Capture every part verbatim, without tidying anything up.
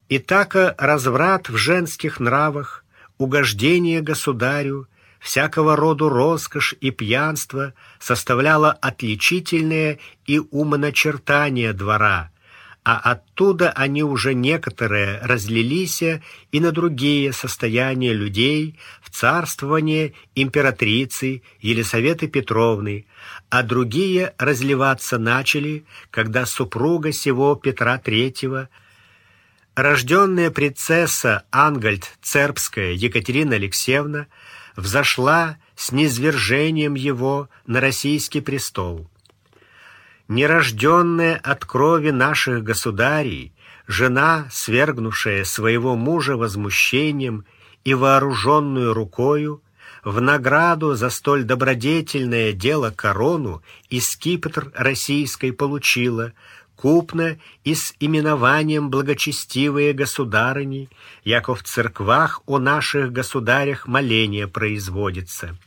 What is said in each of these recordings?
Итако разврат в женских нравах, угождение государю, всякого роду роскошь и пьянство составляло отличительные и умоначертания двора, а оттуда они уже некоторые разлились и на другие состояния людей в царствование императрицы Елисаветы Петровны, а другие разливаться начали, когда супруга сего Петра Третьего, рожденная принцесса Ангальд-Цербская Екатерина Алексеевна, взошла с низвержением его на российский престол. Нерожденная от крови наших государей, жена, свергнувшая своего мужа возмущением и вооруженную рукою, в награду за столь добродетельное дело корону и скипетр российской получила, купно и с именованием благочестивые государыни, яко в церквах о наших государях моление производится.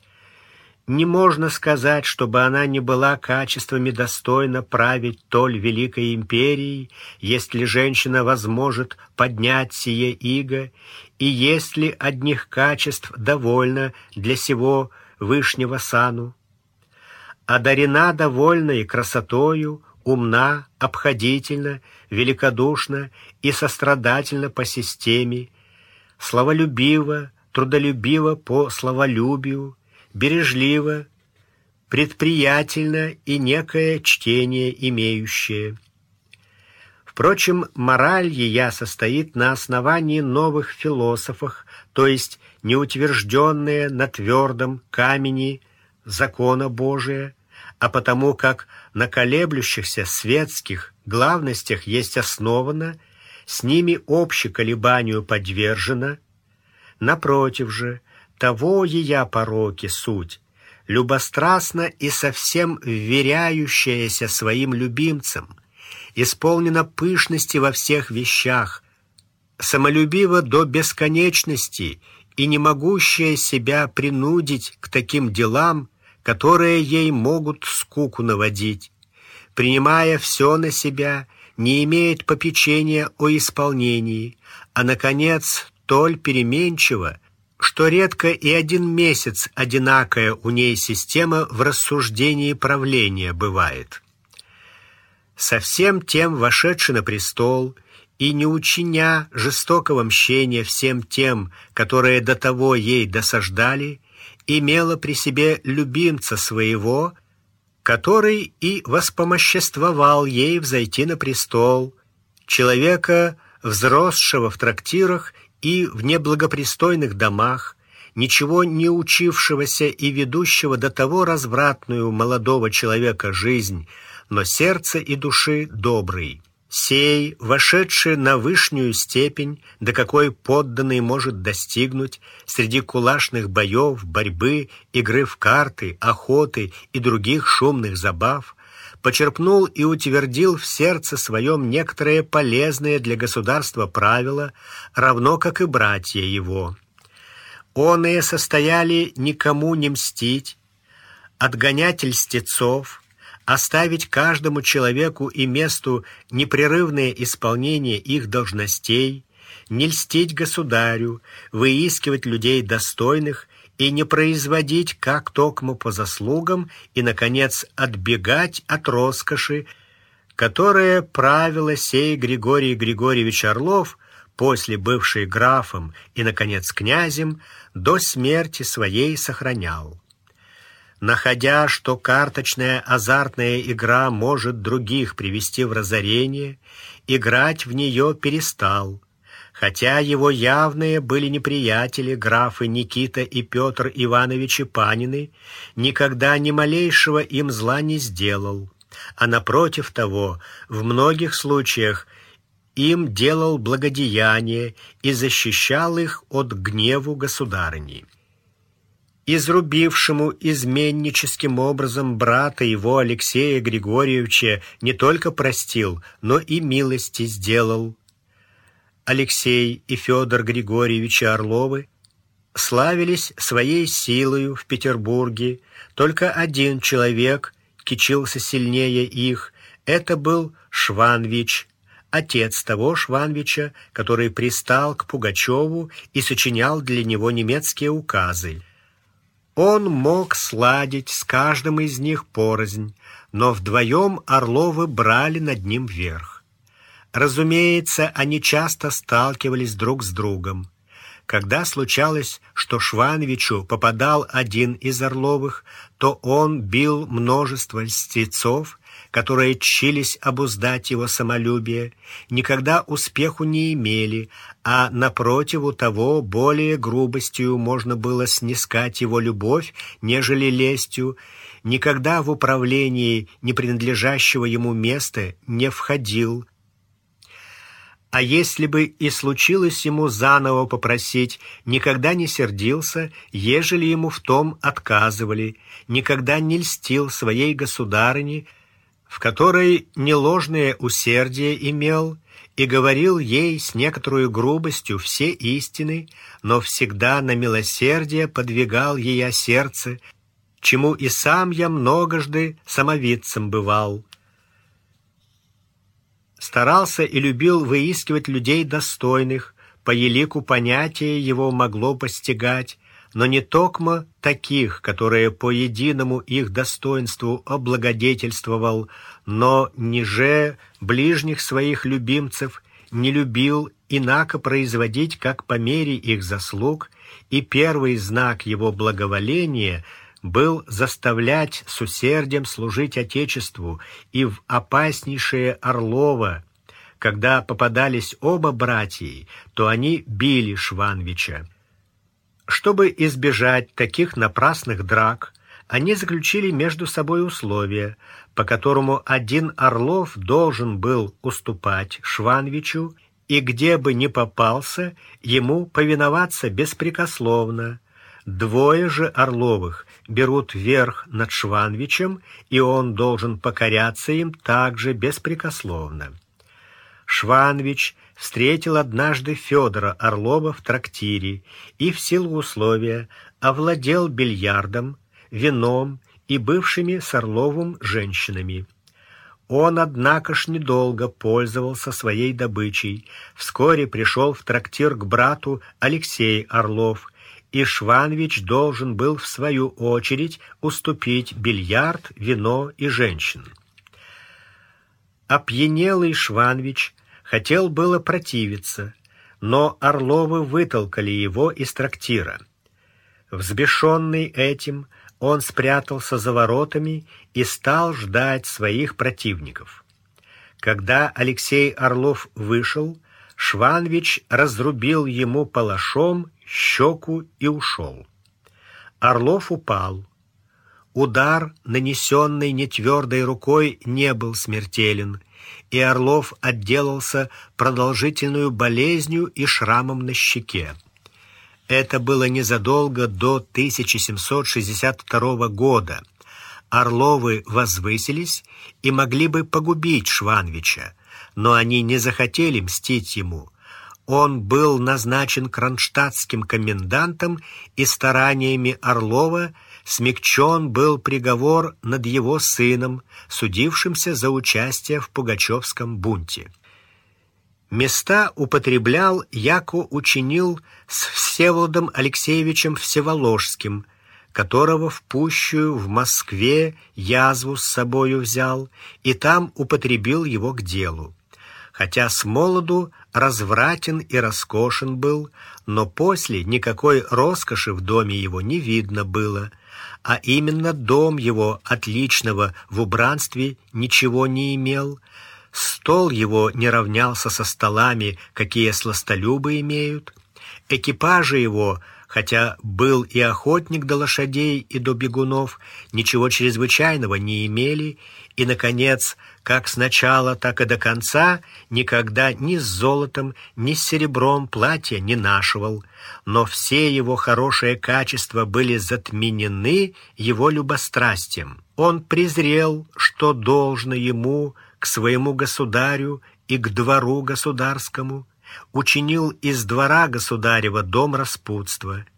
Не можно сказать, чтобы она не была качествами достойна править толь великой империей, если женщина возможет поднять сие иго, и если одних качеств довольно для сего вышнего сану. Одарена довольной красотою, умна, обходительна, великодушна и сострадательна по системе, славолюбива, трудолюбива по славолюбию, бережливо, предприятельно и некое чтение имеющее. Впрочем, мораль ея состоит на основании новых философов, то есть неутвержденные на твердом камени закона Божия, а потому как на колеблющихся светских главностях есть основано, с ними обще колебанию подвержено. Напротив же, того ея пороки суть, любострастно и совсем вверяющаяся своим любимцам, исполнена пышности во всех вещах, самолюбива до бесконечности и не могущая себя принудить к таким делам, которые ей могут скуку наводить, принимая все на себя, не имеет попечения о исполнении, а, наконец, толь переменчива, что редко и один месяц одинакая у ней система в рассуждении правления бывает. Совсем тем вошедший на престол и не учиня жестокого мщения всем тем, которые до того ей досаждали, имела при себе любимца своего, который и воспомоществовал ей взойти на престол, человека, взросшего в трактирах и в неблагопристойных домах, ничего не учившегося и ведущего до того развратную молодого человека жизнь, но сердце и души добрый. Сей, вошедший на вышнюю степень, до какой подданный может достигнуть, среди кулачных боев, борьбы, игры в карты, охоты и других шумных забав, почерпнул и утвердил в сердце своем некоторые полезные для государства правила, равно как и братья его. Оные состояли никому не мстить, отгонять льстецов, оставить каждому человеку и месту непрерывное исполнение их должностей, не льстить государю, выискивать людей достойных и не производить как токмо по заслугам и, наконец, отбегать от роскоши, которое правило сей Григорий Григорьевич Орлов, после бывший графом и, наконец, князем, до смерти своей сохранял. Находя, что карточная азартная игра может других привести в разорение, играть в нее перестал, хотя его явные были неприятели, графы Никита и Петр Ивановичи Панины, никогда ни малейшего им зла не сделал, а напротив того, в многих случаях им делал благодеяние и защищал их от гневу государыни. Изрубившему изменническим образом брата его Алексея Григорьевича не только простил, но и милости сделал. Алексей и Федор Григорьевичи Орловы славились своей силою в Петербурге, только один человек кичился сильнее их, это был Шванвич, отец того Шванвича, который пристал к Пугачеву и сочинял для него немецкие указы. Он мог сладить с каждым из них порознь, но вдвоем Орловы брали над ним верх. Разумеется, они часто сталкивались друг с другом. Когда случалось, что Шванвичу попадал один из Орловых, то он бил множество льстецов, которые тщились обуздать его самолюбие, никогда успеху не имели, а напротив у того более грубостью можно было снискать его любовь, нежели лестью, никогда в управлении не принадлежащего ему места не входил. А если бы и случилось ему заново попросить, никогда не сердился, ежели ему в том отказывали, никогда не льстил своей государыне, в которой неложное усердие имел, и говорил ей с некоторой грубостью все истины, но всегда на милосердие подвигал ее сердце, чему и сам я многожды самовидцем бывал. Старался и любил выискивать людей достойных, по елику понятия его могло постигать, но не токмо таких, которые по единому их достоинству облагодетельствовал, но ниже ближних своих любимцев не любил инако производить, как по мере их заслуг, и первый знак его благоволения был заставлять с усердием служить Отечеству и в опаснейшее Орлово. Когда попадались оба братья, то они били Шванвича. Чтобы избежать таких напрасных драк, они заключили между собой условие, по которому один Орлов должен был уступать Шванвичу, и где бы ни попался, ему повиноваться беспрекословно. Двое же Орловых берут верх над Шванвичем, и он должен покоряться им также беспрекословно. Шванвич встретил однажды Федора Орлова в трактире и в силу условия овладел бильярдом, вином и бывшими с Орловым женщинами. Он, однако ж, недолго пользовался своей добычей. Вскоре пришел в трактир к брату Алексей Орлов, и Шванвич должен был, в свою очередь, уступить бильярд, вино и женщин. Опьянелый Шванвич хотел было противиться, но Орловы вытолкали его из трактира. Взбешенный этим, он спрятался за воротами и стал ждать своих противников. Когда Алексей Орлов вышел, Шванвич разрубил ему палашом щеку и ушел. Орлов упал. Удар, нанесенный нетвердой рукой, не был смертелен, и Орлов отделался продолжительную болезнью и шрамом на щеке. Это было незадолго до тысяча семьсот шестьдесят второго года. Орловы возвысились и могли бы погубить Шванвича, но они не захотели мстить ему. Он был назначен кронштадтским комендантом, и стараниями Орлова смягчен был приговор над его сыном, судившимся за участие в Пугачевском бунте. Места употреблял, яко учинил с Всеволодом Алексеевичем Всеволожским, которого в пущую в Москве язву с собою взял, и там употребил его к делу. Хотя с молоду развратен и роскошен был, но после никакой роскоши в доме его не видно было, а именно дом его отличного в убранстве ничего не имел, стол его не равнялся со столами, какие сластолюбы имеют, экипажи его, хотя был и охотник до лошадей и до бегунов, ничего чрезвычайного не имели, и, наконец, как с начала, так и до конца, никогда ни с золотом, ни с серебром платья не нашивал, но все его хорошие качества были затменены его любострастием. Он презрел, что должно ему, к своему государю и к двору государскому, учинил из двора государева дом распутства.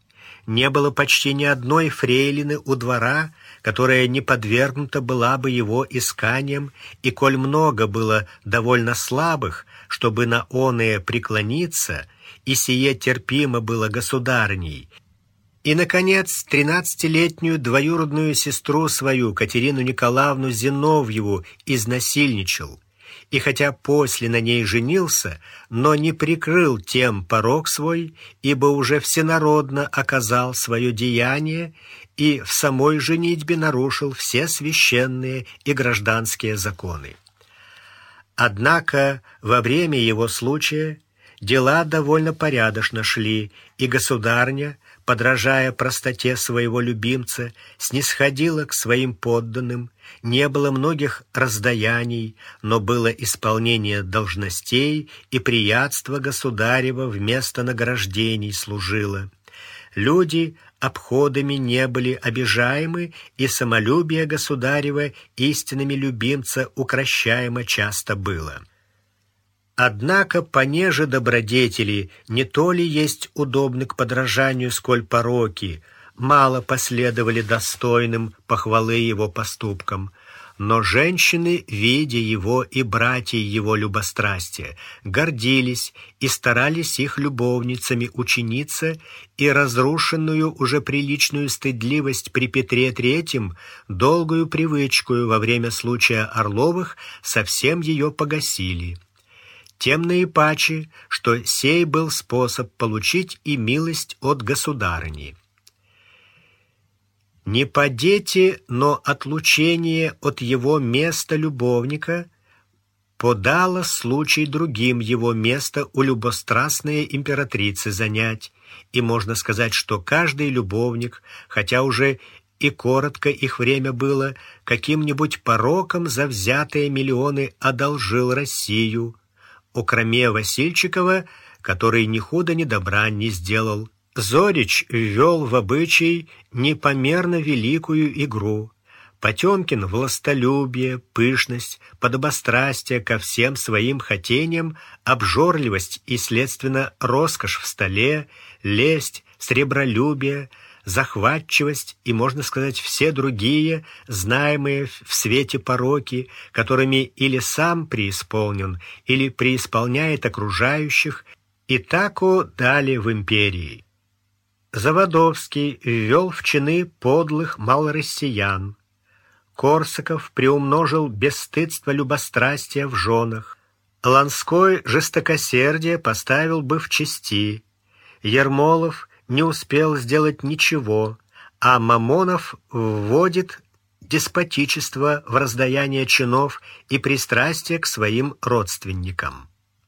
не было почти ни одной фрейлины у двора, которая не подвергнута была бы его исканиям, и коль много было довольно слабых, чтобы на оное преклониться, и сие терпимо было государней. И, наконец, тринадцатилетнюю двоюродную сестру свою, Катерину Николаевну Зиновьеву, изнасильничал, и хотя после на ней женился, но не прикрыл тем порок свой, ибо уже всенародно оказал свое деяние и в самой женитьбе нарушил все священные и гражданские законы. Однако во время его случая дела довольно порядочно шли, и государня, подражая простоте своего любимца, снисходила к своим подданным, не было многих раздаяний, но было исполнение должностей, и приятство государева вместо награждений служило. Люди обходами не были обижаемы, и самолюбие государева истинными любимца укрощаемо часто было. Однако, понеже добродетели не то ли есть удобны к подражанию, сколь пороки, мало последовали достойным похвалы его поступкам, но женщины, видя его и братья его любострастия, гордились и старались их любовницами учиниться, и разрушенную уже приличную стыдливость при Петре Третьем, долгую привычкую во время случая Орловых, совсем ее погасили. Тем наипаче, что сей был способ получить и милость от государыни. Не по дети, но отлучение от его места любовника подало случай другим его место у любострастной императрицы занять, и можно сказать, что каждый любовник, хотя уже и коротко их время было, каким-нибудь пороком за взятые миллионы одолжил Россию, окроме Васильчикова, который ни худа ни добра не сделал. Зорич ввел в обычай непомерно великую игру. Потемкин — властолюбие, пышность, подобострастие ко всем своим хотениям, обжорливость и, следственно, роскошь в столе, лесть, сребролюбие, захватчивость и, можно сказать, все другие, знаемые в свете пороки, которыми или сам преисполнен, или преисполняет окружающих, и тако дали в империи. Заводовский ввел в чины подлых малороссиян. Корсаков приумножил бесстыдство любострастия в женах. Ланской жестокосердие поставил бы в чести. Ермолов не успел сделать ничего, а Мамонов вводит деспотичество в раздаяние чинов и пристрастие к своим родственникам.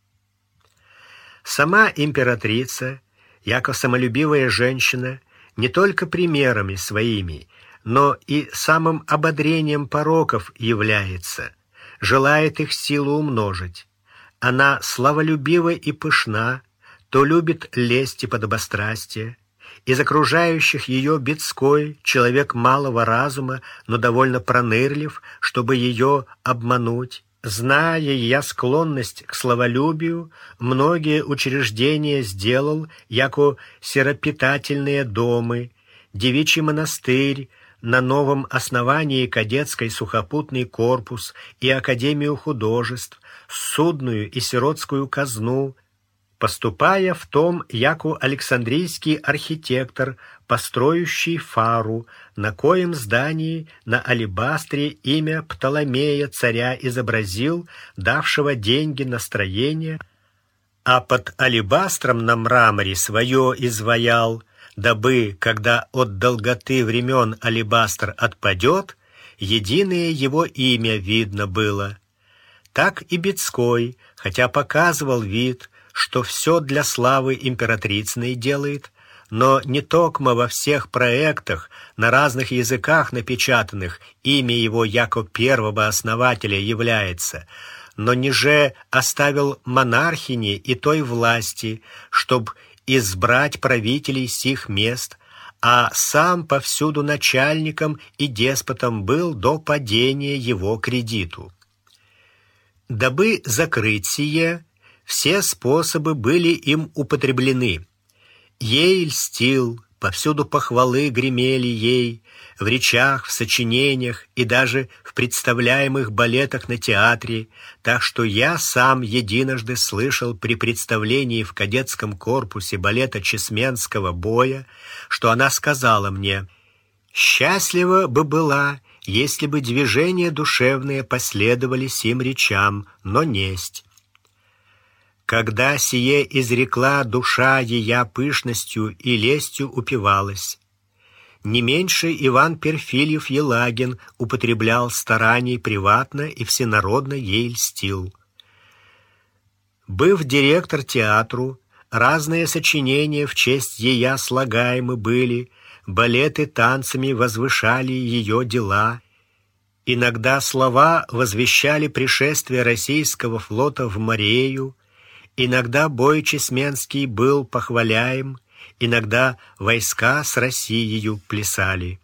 Сама императрица, яко самолюбивая женщина, не только примерами своими, но и самым ободрением пороков является, желает их силу умножить. Она славолюбива и пышна, то любит лесть и подобострастие. Из окружающих ее Бецкой, человек малого разума, но довольно пронырлив, чтобы ее обмануть. Зная я склонность к славолюбию, многие учреждения сделал, яко сиропитательные домы, девичий монастырь, на новом основании кадетский сухопутный корпус и Академию художеств, судную и сиротскую казну, поступая в том, яко Александрийский архитектор, построющий фару, на коем здании на алебастре имя Птоломея царя изобразил, давшего деньги на строение, а под алебастром на мраморе свое изваял, дабы, когда от долготы времен алебастр отпадет, единое его имя видно было. Так и Бецкой, хотя показывал вид, что все для славы императрицыной делает, но не токмо во всех проектах, на разных языках напечатанных, имя его яко первого основателя является, но ниже оставил монархине и той власти, чтоб избрать правителей сих мест, а сам повсюду начальником и деспотом был до падения его кредиту. Дабы закрыть сие, все способы были им употреблены. Ей льстил, Повсюду похвалы гремели ей, в речах, в сочинениях и даже в представляемых балетах на театре, так что я сам единожды слышал при представлении в кадетском корпусе балета Чесменского боя, что она сказала мне: «Счастлива бы была, если бы движения душевные последовали сим речам, но несть». Когда сие изрекла, душа ея пышностью и лестью упивалась. Не меньше Иван Перфильев Елагин употреблял стараний приватно и всенародно ей льстил. Быв директор театру, разные сочинения в честь ея слагаемы были, балеты танцами возвышали ее дела. Иногда слова возвещали пришествие российского флота в Морею, иногда бой Чесменский был похваляем, иногда войска с Россией плясали.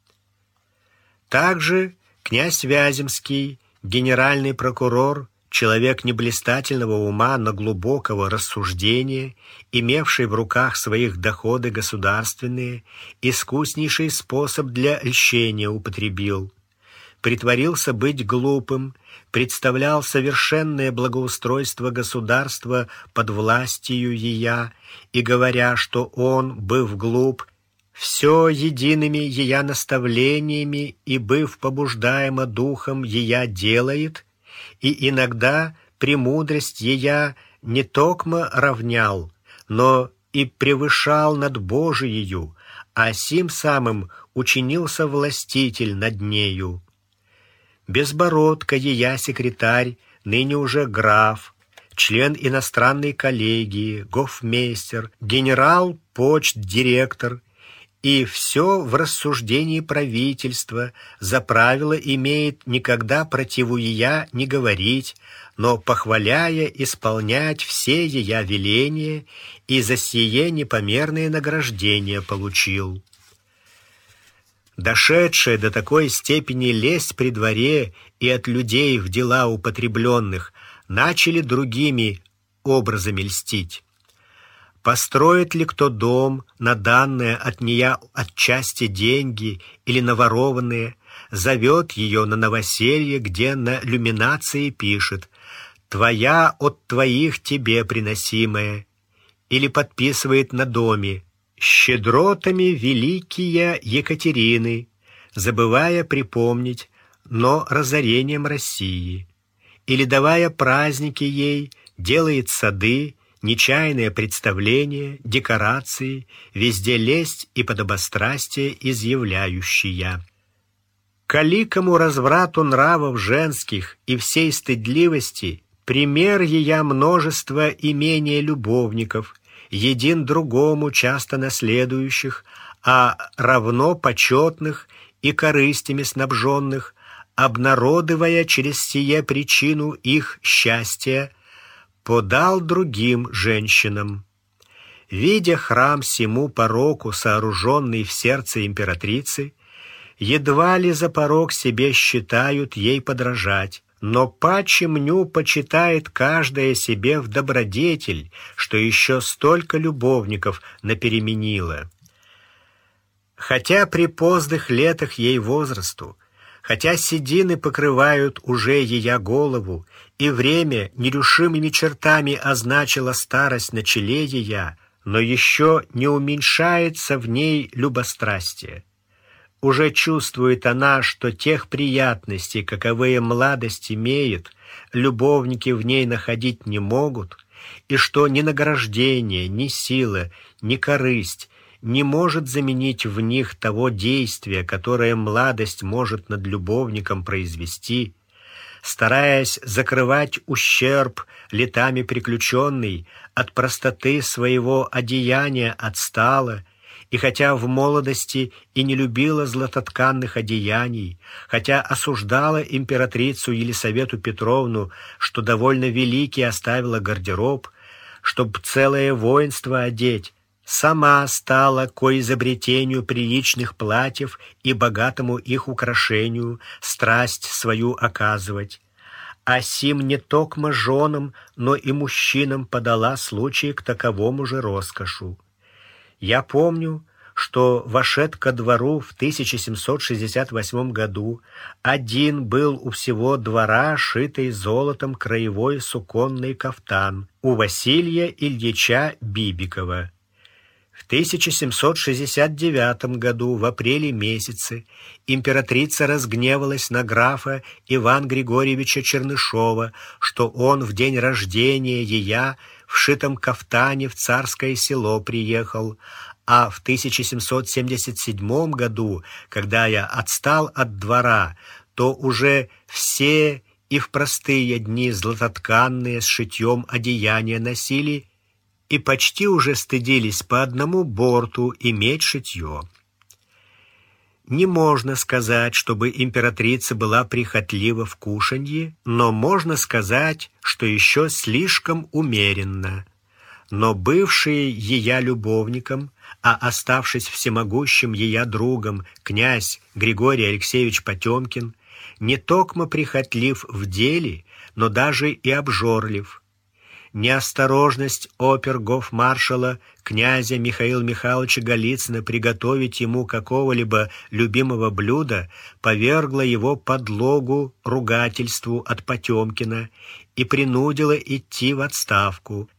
Также князь Вяземский, генеральный прокурор, человек неблистательного ума, но глубокого рассуждения, имевший в руках своих доходы государственные, искуснейший способ для льщения употребил. Притворился быть глупым, представлял совершенное благоустройство государства под властью ея, и, говоря, что он, быв глуп, все едиными ея наставлениями и, быв побуждаемо духом, ея делает, и иногда премудрость ея не токмо равнял, но и превышал над Божиею, а сим самым учинился властитель над нею. Безбородко ея секретарь, ныне уже граф, член иностранной коллегии, гофмейстер, генерал, почт-директор, и все в рассуждении правительства за правило имеет никогда противу ея не говорить, но, похваляя, исполнять все ея веления, и за сие непомерные награждения получил. Дошедшая до такой степени лесть при дворе и от людей в дела употребленных, начали другими образами льстить. Построит ли кто дом на данное от нея отчасти деньги или на ворованные, зовет ее на новоселье, где на люминации пишет «Твоя от твоих тебе приносимая», или подписывает на доме «Щедротами великие Екатерины», забывая припомнить, но разорением России, или, давая праздники ей, делает сады, нечаянные представления, декорации, везде лесть и подобострастие изъявляющая. К великому разврату нравов женских и всей стыдливости пример ея множество имения любовников, един другому часто наследующих, а равно почетных и корыстями снабженных, обнародывая через сие причину их счастья, подал другим женщинам. Видя храм сему пороку, сооруженный в сердце императрицы, едва ли за порок себе считают ей подражать, но паче мню почитает каждая себе в добродетель, что еще столько любовников напеременила. Хотя при поздних летах ей возрасту, хотя седины покрывают уже ея голову, и время нерушимыми чертами означило старость на челе ея, но еще не уменьшается в ней любострастие. Уже чувствует она, что тех приятностей, каковые младость имеет, любовники в ней находить не могут, и что ни награждение, ни сила, ни корысть не может заменить в них того действия, которое младость может над любовником произвести. Стараясь закрывать ущерб летами приключенный, от простоты своего одеяния отстала, и хотя в молодости и не любила златотканных одеяний, хотя осуждала императрицу Елисавету Петровну, что довольно великий оставила гардероб, чтоб целое воинство одеть, сама стала ко изобретению приличных платьев и богатому их украшению страсть свою оказывать. А сим не токмо женам, но и мужчинам подала случай к таковому же роскошу. Я помню, что вошед ко двору в тысяча семьсот шестьдесят восьмом году, один был у всего двора шитый золотом краевой суконный кафтан у Василия Ильича Бибикова. В тысяча семьсот шестьдесят девятом году, в апреле месяце, императрица разгневалась на графа Ивана Григорьевича Чернышова, что он в день рождения ея в шитом кафтане в Царское Село приехал, а в тысяча семьсот семьдесят седьмом году, когда я отстал от двора, то уже все и в простые дни златотканные с шитьем одеяния носили и почти уже стыдились по одному борту иметь шитье. Не можно сказать, чтобы императрица была прихотлива в кушанье, но можно сказать, что еще слишком умеренно. Но бывший ея любовником, а оставшись всемогущим ея другом, князь Григорий Алексеевич Потемкин, не токмо прихотлив в деле, но даже и обжорлив. Неосторожность опергофмаршала князя Михаила Михайловича Голицына приготовить ему какого-либо любимого блюда повергла его подлогу ругательству от Потемкина и принудила идти в отставку.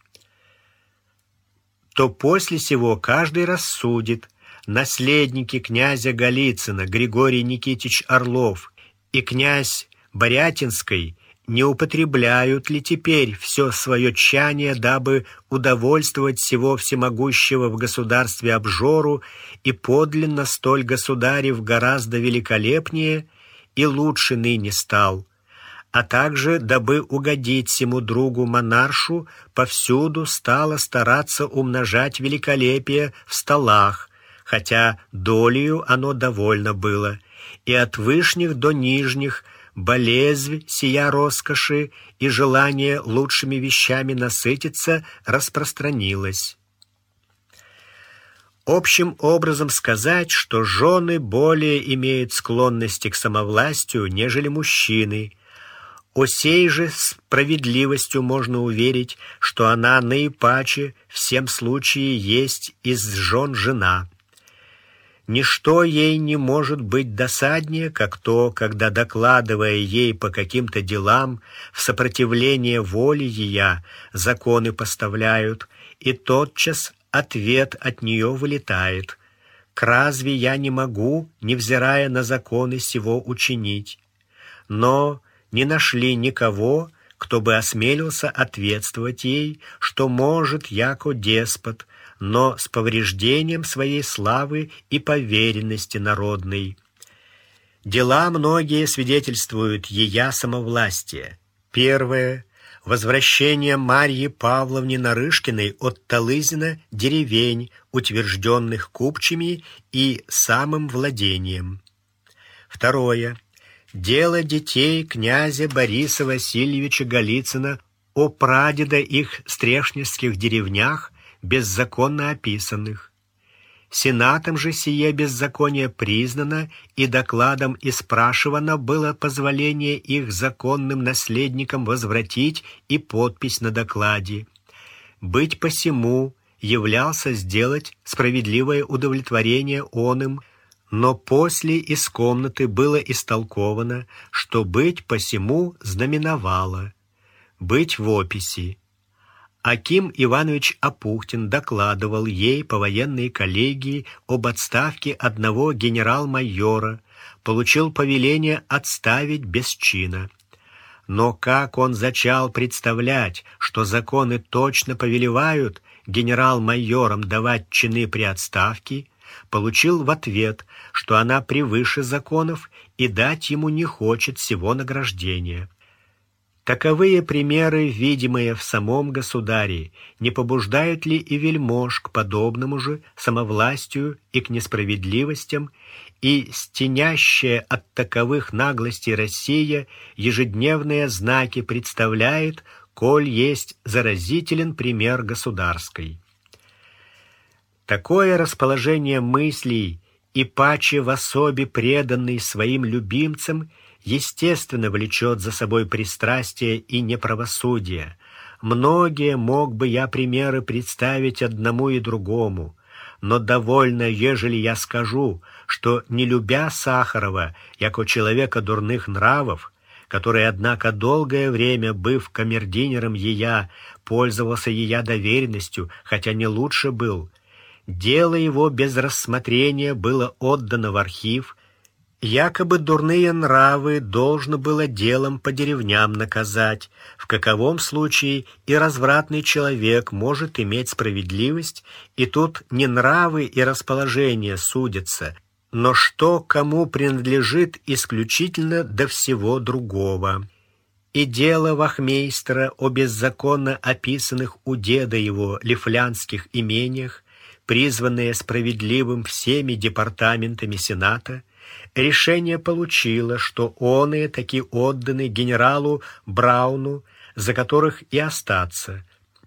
То после сего каждый рассудит, наследники князя Голицына Григорий Никитич Орлов и князь Борятинский не употребляют ли теперь все свое тщание, дабы удовольствовать всего всемогущего в государстве обжору и подлинно столь государев гораздо великолепнее и лучше ныне стал, а также, дабы угодить сему другу монаршу, повсюду стало стараться умножать великолепие в столах, хотя долею оно довольно было, и от вышних до нижних болезнь сия роскоши и желание лучшими вещами насытиться распространилось. Общим образом сказать, что жены более имеют склонности к самовластию, нежели мужчины. О сей же справедливостью можно уверить, что она наипаче всем случае есть из жен жена. Ничто ей не может быть досаднее, как то, когда, докладывая ей по каким-то делам, в сопротивление воли ея законы поставляют, и тотчас ответ от нее вылетает: «К разве я не могу, невзирая на законы сего, учинить?» Но не нашли никого, кто бы осмелился ответствовать ей, что может, яко деспот, но с повреждением своей славы и поверенности народной. Дела многие свидетельствуют ея самовластие. Первое — возвращение Марьи Павловны Нарышкиной от Талызина деревень, утвержденных купчими и самым владением. Второе — дело детей князя Бориса Васильевича Голицына о прадеда их стрешневских деревнях, беззаконно описанных. Сенатом же сие беззаконие признано, и докладом испрашивано было позволение их законным наследникам возвратить и подпись на докладе. Быть посему являлся сделать справедливое удовлетворение он им, но после из комнаты было истолковано, что быть посему знаменовало быть в описи. Аким Иванович Апухтин докладывал ей по военной коллегии об отставке одного генерал-майора, получил повеление отставить без чина. Но как он зачал представлять, что законы точно повелевают генерал-майорам давать чины при отставке, получил в ответ, что она превыше законов и дать ему не хочет всего награждения. Таковые примеры, видимые в самом государе, не побуждают ли и вельмож к подобному же самовластию и к несправедливостям, и стенящая от таковых наглостей Россия ежедневные знаки представляет, коль есть заразителен пример государской. Такое расположение мыслей и паче в особе преданный своим любимцам естественно влечет за собой пристрастие и неправосудие. Многие мог бы я примеры представить одному и другому. но довольно, ежели я скажу, что, не любя Сахарова, яко человека дурных нравов, который, однако, долгое время, быв камердинером ея, пользовался ея доверенностью, хотя не лучше был, дело его без рассмотрения было отдано в архив, якобы дурные нравы должно было делом по деревням наказать, в каковом случае и развратный человек может иметь справедливость, и тут не нравы и расположение судятся, но что кому принадлежит исключительно до всего другого. И дело вахмейстера о беззаконно описанных у деда его лифлянских имениях, призванное справедливым всеми департаментами Сената, решение получило, что оные таки отданы генералу Брауну, за которых и остаться.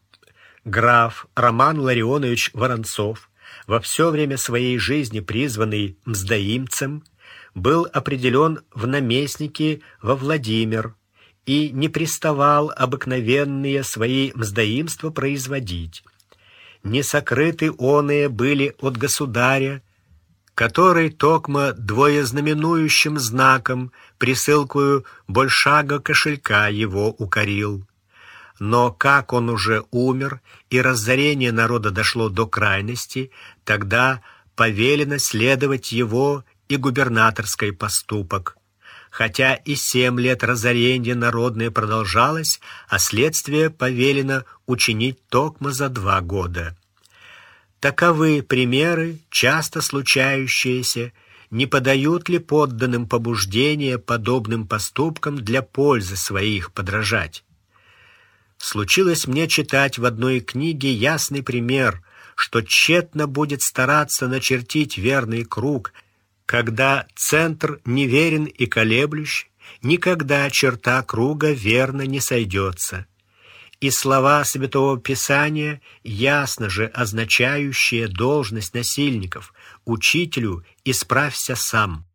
Граф Роман Ларионович Воронцов, во все время своей жизни призванный мздоимцем, был определен в наместники во Владимир и не приставал обыкновенные свои мздоимства производить. Не сокрыты оные были от государя, который токмо двоезнаменующим знаком присылкую большаго кошелька его укорил. Но как он уже умер, и разорение народа дошло до крайности, тогда повелено следовать его и губернаторский поступок. Хотя и семь лет разорения народное продолжалось, а следствие повелено учинить токмо за два года. Таковы примеры, часто случающиеся, не подают ли подданным побуждения подобным поступкам для пользы своих подражать? Случилось мне читать в одной книге ясный пример, что тщетно будет стараться начертить верный круг, когда центр неверен и колеблющ, никогда черта круга верно не сойдется. И слова Святого Писания, ясно же означающие должность насильников: «Учителю, исправься сам».